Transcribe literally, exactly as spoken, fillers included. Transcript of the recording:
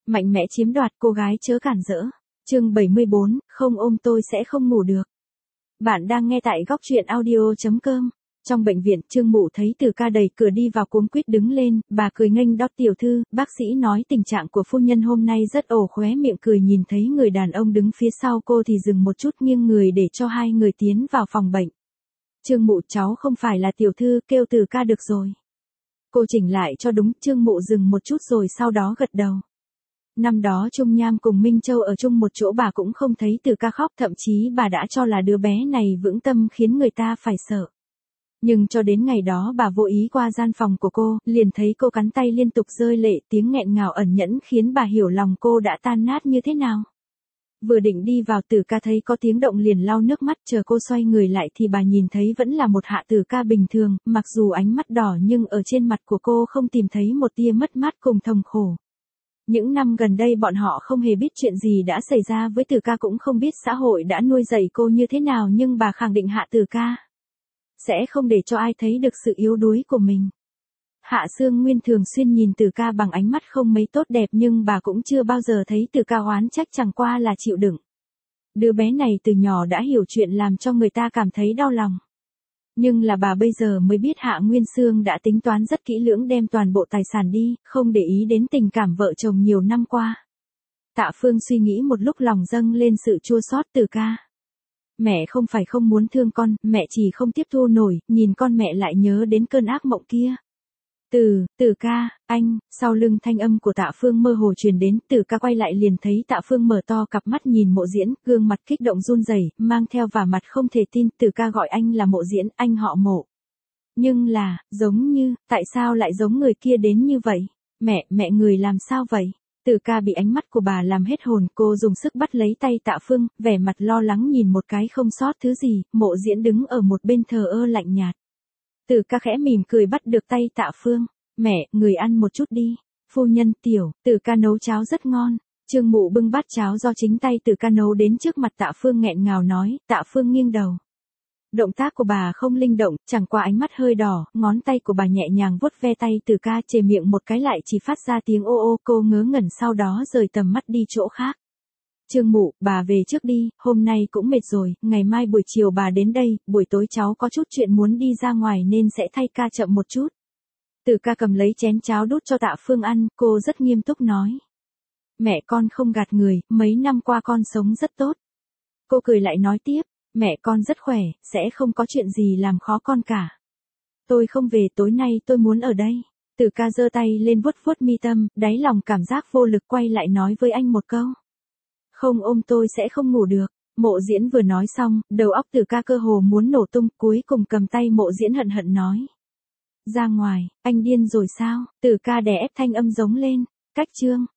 Mạnh mẽ chiếm đoạt, cô gái chớ cản rỡ. Chương bảy mươi bốn, không ôm tôi sẽ không ngủ được. Bạn đang nghe tại góc truyện audio chấm com. Trong bệnh viện, Trương Mụ thấy Từ Ca đẩy cửa đi vào cuống quýt đứng lên, bà cười nghênh đáp tiểu thư, bác sĩ nói tình trạng của phu nhân hôm nay rất ổn, khóe miệng cười nhìn thấy người đàn ông đứng phía sau cô thì dừng một chút nghiêng người để cho hai người tiến vào phòng bệnh. Trương Mụ, cháu không phải là tiểu thư, kêu Từ Ca được rồi. Cô chỉnh lại cho đúng. Trương Mụ dừng một chút rồi sau đó gật đầu. Năm đó Trung Nham cùng Minh Châu ở chung một chỗ, bà cũng không thấy Từ Ca khóc, thậm chí bà đã cho là đứa bé này vững tâm khiến người ta phải sợ. Nhưng cho đến ngày đó bà vô ý qua gian phòng của cô, liền thấy cô cắn tay liên tục rơi lệ, tiếng nghẹn ngào ẩn nhẫn khiến bà hiểu lòng cô đã tan nát như thế nào. Vừa định đi vào, Từ Ca thấy có tiếng động liền lau nước mắt, chờ cô xoay người lại thì bà nhìn thấy vẫn là một Hạ Từ Ca bình thường, mặc dù ánh mắt đỏ nhưng ở trên mặt của cô không tìm thấy một tia mất mát cùng thống khổ. Những năm gần đây bọn họ không hề biết chuyện gì đã xảy ra với Từ Ca, cũng không biết xã hội đã nuôi dạy cô như thế nào, nhưng bà khẳng định Hạ Từ Ca sẽ không để cho ai thấy được sự yếu đuối của mình. Hạ Sương Nguyên thường xuyên nhìn Từ Ca bằng ánh mắt không mấy tốt đẹp, nhưng bà cũng chưa bao giờ thấy Từ Ca oán trách, chẳng qua là chịu đựng. Đứa bé này từ nhỏ đã hiểu chuyện làm cho người ta cảm thấy đau lòng. Nhưng là bà bây giờ mới biết Hạ Nguyên Sương đã tính toán rất kỹ lưỡng đem toàn bộ tài sản đi, không để ý đến tình cảm vợ chồng nhiều năm qua. Tạ Phương suy nghĩ một lúc lòng dâng lên sự chua xót. Từ Ca, mẹ không phải không muốn thương con, mẹ chỉ không tiếp thu nổi, nhìn con mẹ lại nhớ đến cơn ác mộng kia. Từ, Từ Ca, anh, sau lưng thanh âm của Tạ Phương mơ hồ truyền đến. Từ Ca quay lại liền thấy Tạ Phương mở to cặp mắt nhìn Mộ Diễn, gương mặt kích động run rẩy, mang theo vả mặt không thể tin. Từ Ca gọi anh là Mộ Diễn, anh họ Mộ. Nhưng là, giống như, tại sao lại giống người kia đến như vậy? Mẹ, mẹ người làm sao vậy? Từ Ca bị ánh mắt của bà làm hết hồn, cô dùng sức bắt lấy tay Tạ Phương, vẻ mặt lo lắng nhìn một cái không sót thứ gì. Mộ Diễn đứng ở một bên thờ ơ lạnh nhạt. Từ Ca khẽ mỉm cười bắt được tay Tạ Phương. Mẹ, người ăn một chút đi. Phu nhân, tiểu, Từ Ca nấu cháo rất ngon. Trương Mụ bưng bát cháo do chính tay Từ Ca nấu đến trước mặt Tạ Phương nghẹn ngào nói. Tạ Phương nghiêng đầu. Động tác của bà không linh động, chẳng qua ánh mắt hơi đỏ, ngón tay của bà nhẹ nhàng vuốt ve tay Từ Ca, chề miệng một cái lại chỉ phát ra tiếng ô ô. Cô ngớ ngẩn sau đó rời tầm mắt đi chỗ khác. Trương Mụ, bà về trước đi, hôm nay cũng mệt rồi, ngày mai buổi chiều bà đến đây, buổi tối cháu có chút chuyện muốn đi ra ngoài nên sẽ thay ca chậm một chút. Từ Ca cầm lấy chén cháo đút cho Tạ Phương ăn, cô rất nghiêm túc nói. Mẹ con không gạt người, mấy năm qua con sống rất tốt. Cô cười lại nói tiếp, mẹ con rất khỏe, sẽ không có chuyện gì làm khó con cả. Tôi không về, tối nay tôi muốn ở đây. Từ Ca giơ tay lên vuốt vuốt mi tâm, đáy lòng cảm giác vô lực, quay lại nói với anh một câu. Không ôm tôi sẽ không ngủ được. Mộ Diễn vừa nói xong, đầu óc Từ Ca cơ hồ muốn nổ tung, cuối cùng cầm tay Mộ Diễn hận hận nói. Ra ngoài, anh điên rồi sao? Từ Ca đè ép thanh âm giống lên. Cách chương.